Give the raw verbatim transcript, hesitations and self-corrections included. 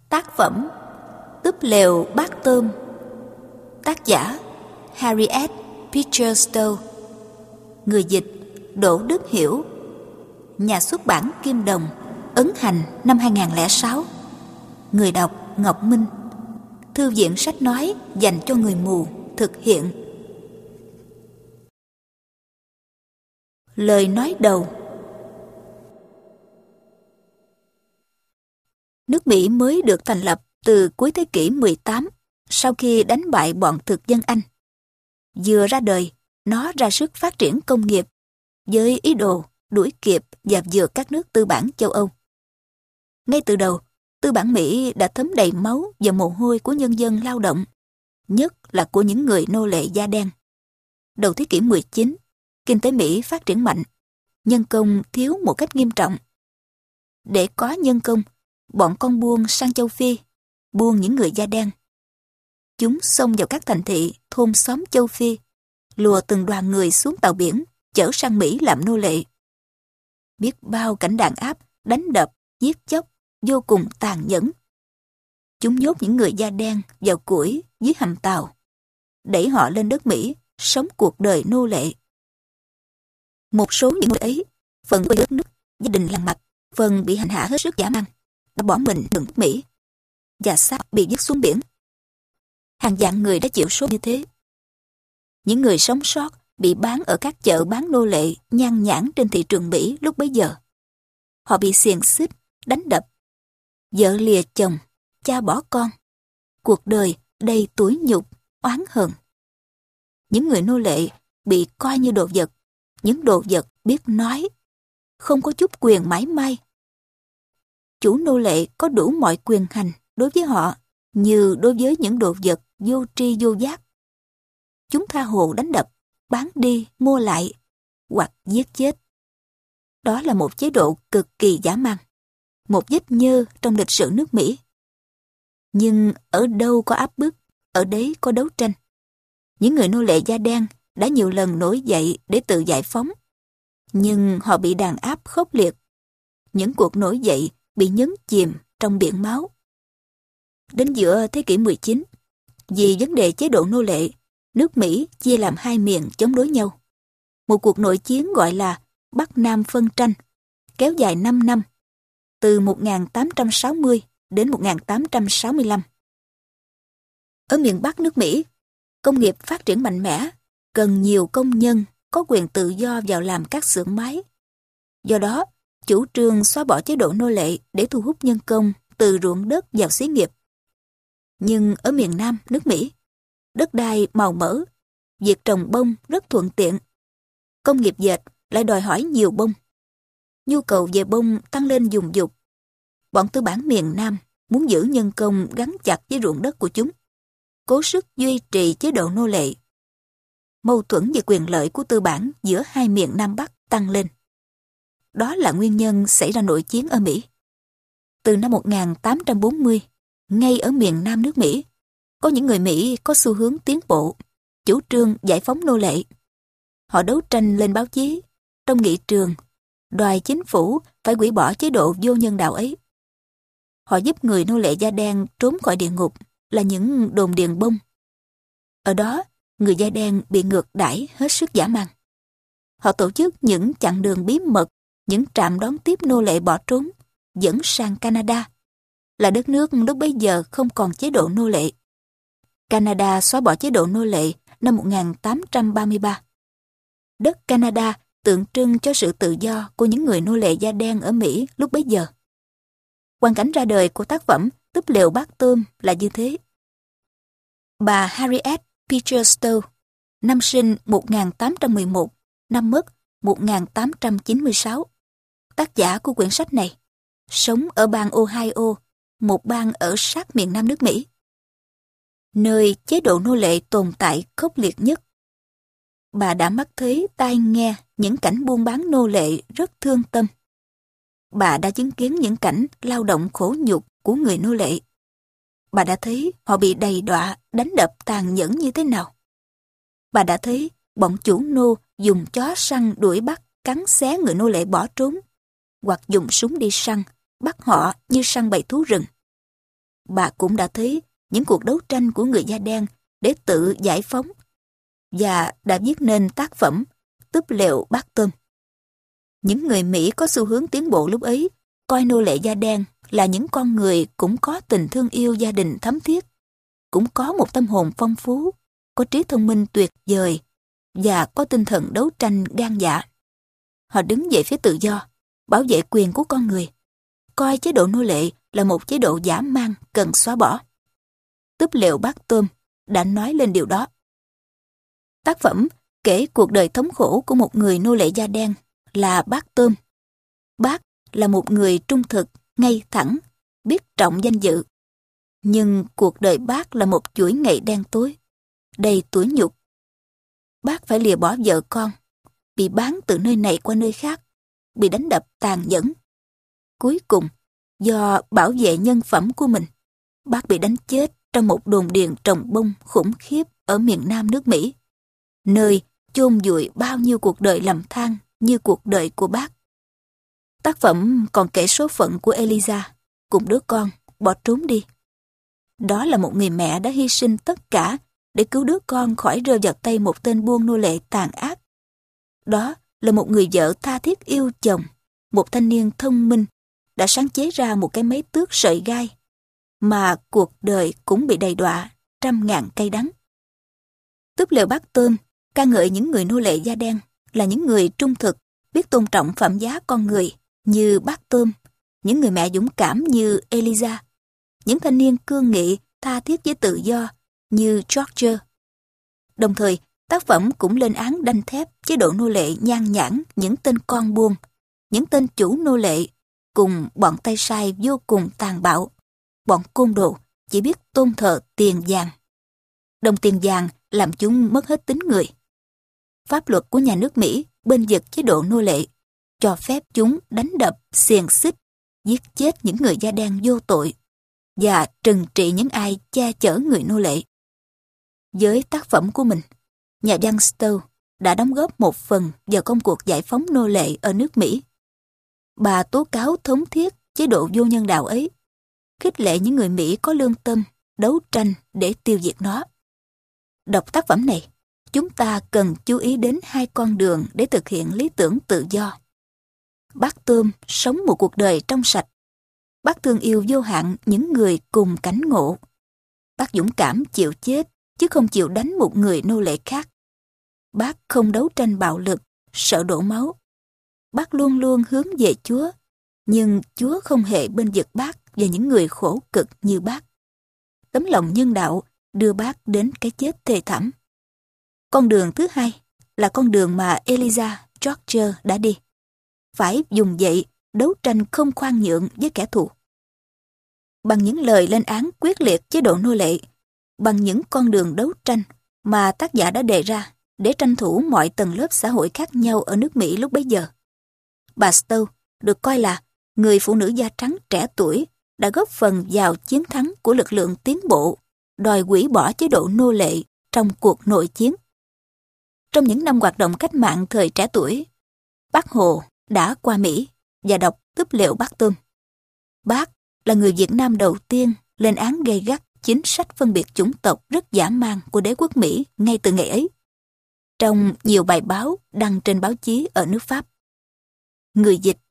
Tác phẩm Túp lều bát tôm. Tác giả Harriet Beecher Stowe. Người dịch Đỗ Đức Hiểu. Nhà xuất bản Kim Đồng, ấn hành năm hai không không sáu. Người đọc Ngọc Minh. Thư viện sách nói dành cho người mù thực hiện. Lời nói đầu. Nước Mỹ mới được thành lập từ cuối thế kỷ mười tám, sau khi đánh bại bọn thực dân Anh. Vừa ra đời, nó ra sức phát triển công nghiệp, với ý đồ đuổi kịp và vượt các nước tư bản châu Âu. Ngay từ đầu, tư bản Mỹ đã thấm đầy máu và mồ hôi của nhân dân lao động, nhất là của những người nô lệ da đen. Đầu thế kỷ mười chín, kinh tế Mỹ phát triển mạnh, nhân công thiếu một cách nghiêm trọng. Để có nhân công, bọn con buôn sang châu Phi, buôn những người da đen. Chúng xông vào các thành thị, thôn xóm châu Phi, lùa từng đoàn người xuống tàu biển, chở sang Mỹ làm nô lệ. Biết bao cảnh đàn áp, đánh đập, giết chóc, vô cùng tàn nhẫn. Chúng nhốt những người da đen vào củi dưới hầm tàu, đẩy họ lên đất Mỹ, sống cuộc đời nô lệ. Một số những người ấy, phần quê đất nước, gia đình làng mạc, phần bị hành hạ hết sức dã man, đã bỏ mình đường nước Mỹ, và xác bị vứt xuống biển. Hàng vạn người đã chịu số như thế. Những người sống sót bị bán ở các chợ bán nô lệ nhan nhản trên thị trường Mỹ lúc bấy giờ. Họ bị xiềng xích, đánh đập, vợ lìa chồng, cha bỏ con, cuộc đời đầy tủi nhục, oán hờn. Những người nô lệ bị coi như đồ vật, những đồ vật biết nói, không có chút quyền mãi may. Chủ nô lệ có đủ mọi quyền hành đối với họ như đối với những đồ vật vô tri vô giác. Chúng tha hồ đánh đập, bán đi, mua lại, hoặc giết chết. Đó là một chế độ cực kỳ dã man, một vết nhơ trong lịch sử nước Mỹ. Nhưng ở đâu có áp bức, ở đấy có đấu tranh. Những người nô lệ da đen đã nhiều lần nổi dậy để tự giải phóng, nhưng họ bị đàn áp khốc liệt. Những cuộc nổi dậy bị nhấn chìm trong biển máu. Đến giữa thế kỷ mười chín, vì vấn đề chế độ nô lệ, nước Mỹ chia làm hai miền chống đối nhau. Một cuộc nội chiến gọi là Bắc Nam phân tranh, kéo dài năm năm, từ một nghìn tám trăm sáu mươi đến một nghìn tám trăm sáu mươi lăm. Ở miền Bắc nước Mỹ, công nghiệp phát triển mạnh mẽ, cần nhiều công nhân có quyền tự do vào làm các xưởng máy. Do đó, chủ trương xóa bỏ chế độ nô lệ để thu hút nhân công từ ruộng đất vào xí nghiệp. Nhưng ở miền Nam nước Mỹ, đất đai màu mỡ, việc trồng bông rất thuận tiện. Công nghiệp dệt lại đòi hỏi nhiều bông. Nhu cầu về bông tăng lên dùng dục. Bọn tư bản miền Nam muốn giữ nhân công gắn chặt với ruộng đất của chúng, cố sức duy trì chế độ nô lệ. Mâu thuẫn về quyền lợi của tư bản giữa hai miền Nam Bắc tăng lên. Đó là nguyên nhân xảy ra nội chiến ở Mỹ. Từ năm một nghìn tám trăm bốn mươi, ngay ở miền Nam nước Mỹ, có những người Mỹ có xu hướng tiến bộ, chủ trương giải phóng nô lệ. Họ đấu tranh lên báo chí, trong nghị trường, đòi chính phủ phải hủy bỏ chế độ vô nhân đạo ấy. Họ giúp người nô lệ da đen trốn khỏi địa ngục là những đồn điền bông. Ở đó, người da đen bị ngược đãi hết sức dã man. Họ tổ chức những chặng đường bí mật, những trạm đón tiếp nô lệ bỏ trốn, dẫn sang Canada, là đất nước lúc bấy giờ không còn chế độ nô lệ. Canada xóa bỏ chế độ nô lệ năm một nghìn tám trăm ba mươi ba. Đất Canada tượng trưng cho sự tự do của những người nô lệ da đen ở Mỹ lúc bấy giờ. Hoàn cảnh ra đời của tác phẩm Túp lều bát tôm là như thế. Bà Harriet Beecher Stowe, năm sinh một nghìn tám trăm mười một, năm mất một nghìn tám trăm chín mươi sáu, tác giả của quyển sách này, sống ở bang Ohio, một bang ở sát miền Nam nước Mỹ, nơi chế độ nô lệ tồn tại khốc liệt nhất. Bà đã mắt thấy tai nghe những cảnh buôn bán nô lệ rất thương tâm. Bà đã chứng kiến những cảnh lao động khổ nhục của người nô lệ. Bà đã thấy họ bị đầy đọa, đánh đập tàn nhẫn như thế nào. Bà đã thấy bọn chủ nô dùng chó săn đuổi bắt, cắn xé người nô lệ bỏ trốn, hoặc dùng súng đi săn, bắt họ như săn bầy thú rừng. bà cũng đã thấy những cuộc đấu tranh của người da đen để tự giải phóng và đã viết nên tác phẩm Túp lều bát tôm. Những người Mỹ có xu hướng tiến bộ lúc ấy coi nô lệ da đen là những con người cũng có tình thương yêu gia đình thấm thiết, cũng có một tâm hồn phong phú, có trí thông minh tuyệt vời và có tinh thần đấu tranh gan dạ. Họ đứng về phía tự do, bảo vệ quyền của con người, coi chế độ nô lệ là một chế độ dã man cần xóa bỏ. Túp lều bát tôm đã nói lên điều đó. Tác phẩm kể cuộc đời thống khổ của một người nô lệ da đen là Bác Tôm. Bác là một người trung thực, ngay thẳng, biết trọng danh dự. Nhưng cuộc đời bác là một chuỗi ngày đen tối, đầy tủi nhục. Bác phải lìa bỏ vợ con, bị bán từ nơi này qua nơi khác, bị đánh đập tàn nhẫn. Cuối cùng, do bảo vệ nhân phẩm của mình, bác bị đánh chết trong một đồn điền trồng bông khủng khiếp ở miền Nam nước Mỹ, nơi chôn vùi bao nhiêu cuộc đời lầm than như cuộc đời của bác. Tác phẩm còn kể số phận của Eliza cùng đứa con bỏ trốn đi. Đó là một người mẹ đã hy sinh tất cả để cứu đứa con khỏi rơi vào tay một tên buôn nô lệ tàn ác. Đó là một người vợ tha thiết yêu chồng, một thanh niên thông minh đã sáng chế ra một cái máy tước sợi gai, mà cuộc đời cũng bị đầy đọa trăm ngàn cay đắng. Túp lều bát tôm ca ngợi những người nô lệ da đen là những người trung thực, biết tôn trọng phẩm giá con người như Bác Tôm, những người mẹ dũng cảm như Eliza, những thanh niên cương nghị, tha thiết với tự do như George. Đồng thời, tác phẩm cũng lên án đanh thép chế độ nô lệ nhan nhản những tên con buôn, những tên chủ nô lệ cùng bọn tay sai vô cùng tàn bạo, bọn côn đồ chỉ biết tôn thờ tiền vàng. Đồng tiền vàng làm chúng mất hết tính người. Pháp luật của nhà nước Mỹ bên vực chế độ nô lệ, cho phép chúng đánh đập, xiềng xích, giết chết những người da đen vô tội và trừng trị những ai che chở người nô lệ. Với tác phẩm của mình, nhà văn Stowe đã đóng góp một phần vào công cuộc giải phóng nô lệ ở nước Mỹ. Bà tố cáo thống thiết chế độ vô nhân đạo ấy, khích lệ những người Mỹ có lương tâm đấu tranh để tiêu diệt nó. Đọc tác phẩm này, chúng ta cần chú ý đến hai con đường để thực hiện lý tưởng tự do. Bác Tôm sống một cuộc đời trong sạch. Bác thương yêu vô hạn những người cùng cảnh ngộ. Bác dũng cảm chịu chết, chứ không chịu đánh một người nô lệ khác. Bác không đấu tranh bạo lực, sợ đổ máu. Bác luôn luôn hướng về Chúa, nhưng Chúa không hề bên vực bác và những người khổ cực như bác. Tấm lòng nhân đạo đưa bác đến cái chết thê thảm. Con đường thứ hai là con đường mà Eliza George đã đi. Phải dùng dậy đấu tranh không khoan nhượng với kẻ thù. Bằng những lời lên án quyết liệt chế độ nô lệ, bằng những con đường đấu tranh mà tác giả đã đề ra để tranh thủ mọi tầng lớp xã hội khác nhau ở nước Mỹ lúc bấy giờ. Bà Stowe được coi là người phụ nữ da trắng trẻ tuổi đã góp phần vào chiến thắng của lực lượng tiến bộ, đòi hủy bỏ chế độ nô lệ trong cuộc nội chiến. Trong những năm hoạt động cách mạng thời trẻ tuổi, Bác Hồ đã qua Mỹ và đọc Túp lều bát tôm. Bác là người Việt Nam đầu tiên lên án gay gắt chính sách phân biệt chủng tộc rất dã man của đế quốc Mỹ ngay từ ngày ấy, trong nhiều bài báo đăng trên báo chí ở nước Pháp. Người dịch